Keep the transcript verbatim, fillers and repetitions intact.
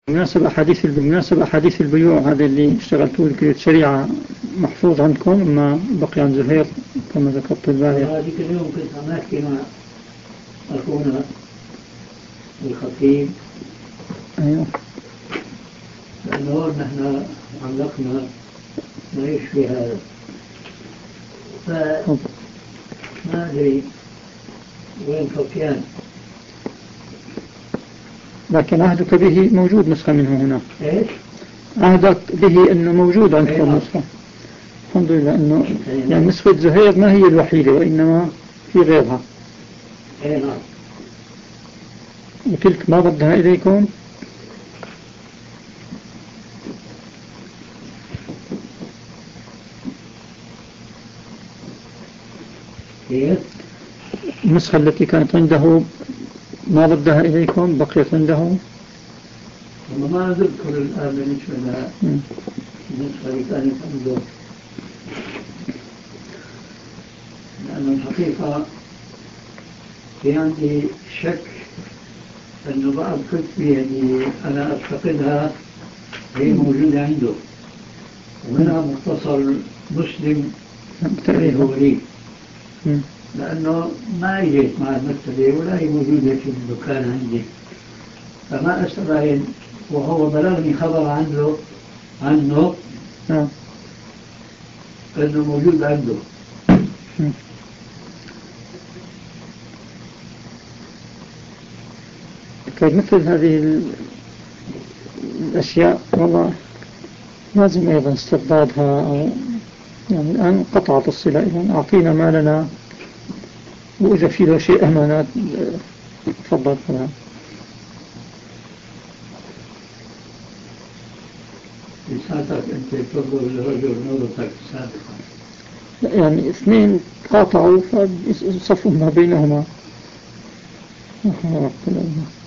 بالمناسبة أحاديث بالمناسبة أحاديث البيوع هذا اللي اشتغلتوا لك شريعة محفوظ عندكم ما بقي عن زهير كما ذكرت البارحة؟ هذيك اليوم كنت عم أحكي مع أخونا الخطيب. أيوه. لأنه هون نحن علقنا ما يشبه هذا، فما أدري وين سفيان. لكن عهدك به موجود نسخة منه هنا. إيش؟ عهدك به أنه موجود عندكم نسخة. الحمد لله أنه يعني نسخة زهير ما هي الوحيدة وإنما في غيرها. أي نعم. وتلك ما ردها إليكم؟ كيف؟ النسخة التي كانت عنده ما ردها إليكم بقيت عنده؟ والله ما أذكر الآن بالنسبة لها النسخة اللي كانت عنده، لأن الحقيقة في عندي شك أنه بعض كتبي اللي أنا أعتقدها هي موجودة عنده، ومنها مختصر مسلم الهوري، لأنه ما جيت مع المكتبة ولا هي موجودة في الدكان عندي، فما أستبعد. وهو بلغني خبر عنه عنه أنه موجود عنده. مثل هذه الأشياء والله لازم أيضا استردادها، أو يعني الآن قطعت الصلة، إذن أعطينا ما لنا، وإذا في له شيء أمانات تفضل. فلها لساتك أنت تنظر لرجل نظرتك السابقة، يعني اثنين قاطعوا فصفوا ما بينهما.